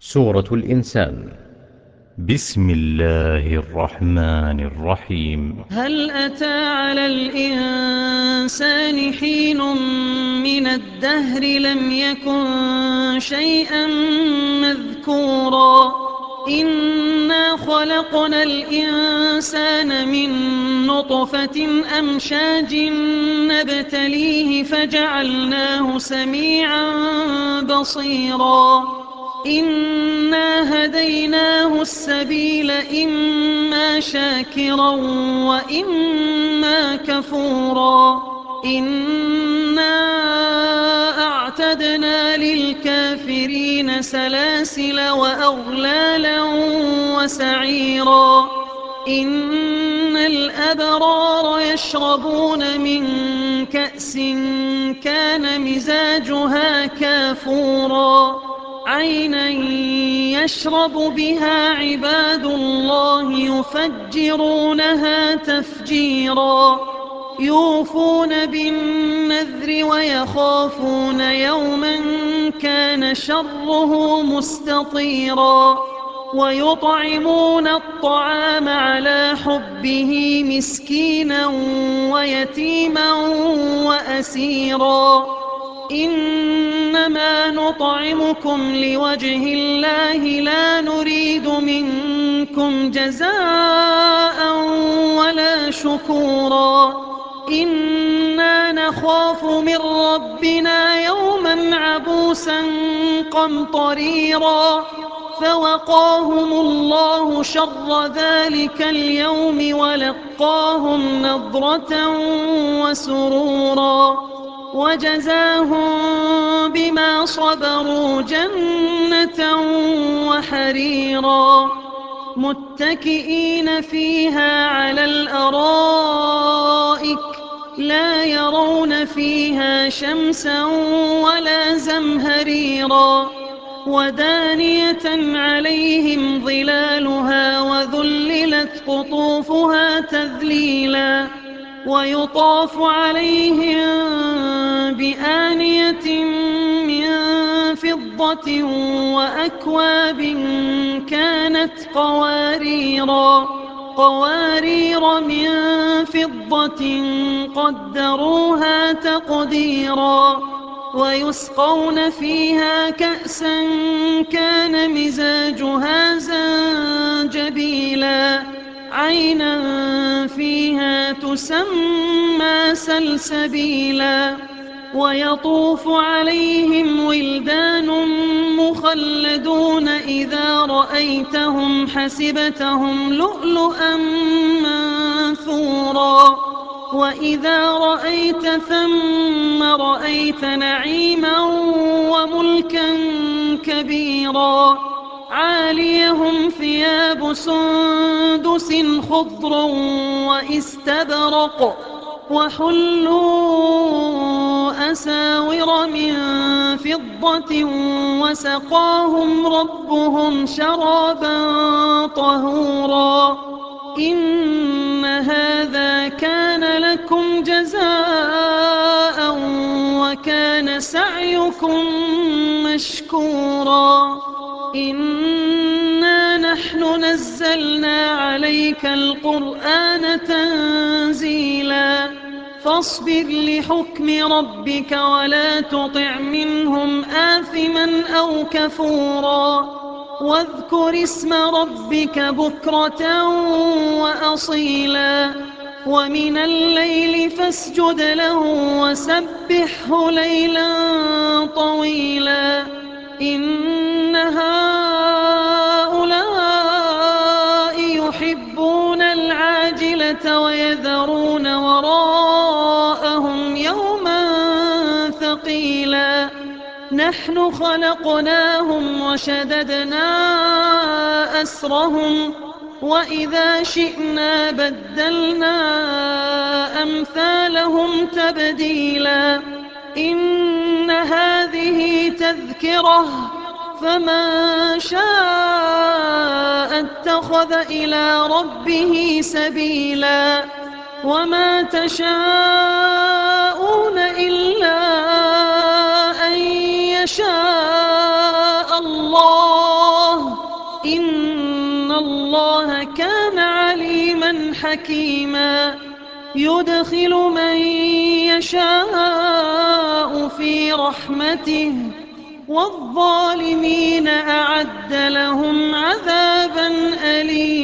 سورة الإنسان. بسم الله الرحمن الرحيم. هل أتى على الإنسان حين من الدهر لم يكن شيئا مذكورا إنا خلقنا الإنسان من نطفة أمشاج نبتليه فجعلناه سميعا بصيرا إنا هديناه السبيل إما شاكرا وإما كفورا إنا أعتدنا للكافرين سلاسل وأغلالا وسعيرا إن الأبرار يشربون من كأس كان مزاجها كافورا عينا يشرب بها عباد الله يفجرونها تفجيرا يوفون بالنذر ويخافون يوما كان شره مستطيرا ويطعمون الطعام على حبه مسكينا ويتيما وأسيرا إنما نطعمكم لوجه الله لا نريد منكم جزاء ولا شكورا إنا نخاف من ربنا يوما عبوسا قمطريرا فوقاهم الله شر ذلك اليوم ولقاهم نضرة وسرورا وجزاهم بما صبروا جنة وحريرا متكئين فيها على الأرائك لا يرون فيها شمسا ولا زمهريرا ودانية عليهم ظلالها وذللت قطوفها تذليلا ويطاف عليهم بآنية من فضة وأكواب كانت قوارير من فضة قدروها تقديرا ويسقون فيها كأسا كان مزاجها زنجبيلا عينا فيها تسمى سلسبيلا ويطوف عليهم ولدان مخلدون إذا رأيتهم حسبتهم لؤلؤا منثورا وإذا رأيت ثم رأيت نعيما وملكا كبيرا عاليهم ثياب سندس خضر واستبرق وحلوا أساور من فضة وسقاهم ربهم شرابا طهورا إن هذا كان لكم جزاء وكان سعيكم مشكورا إنا نحن نزلنا عليك القرآن تنزيلا فاصبر لحكم ربك ولا تطع منهم آثما أو كفورا واذكر اسم ربك بكرة وأصيلا ومن الليل فاسجد له وسبحه ليلا طويلا إن هؤلاء يحبون العاجلة ويذرون وراءهم يوما ثقيلا نحن خلقناهم وشددنا أسرهم وإذا شئنا بدلنا أمثالهم تبديلا إن هذه تذكرة فمن شاء اتخذ إلى ربه سبيلا وما تشاءون إلا أن يشاء الله إن الله كان عليما حكيما يدخل من يشاء في رحمته والظالمين أعد لهم عذابا أليما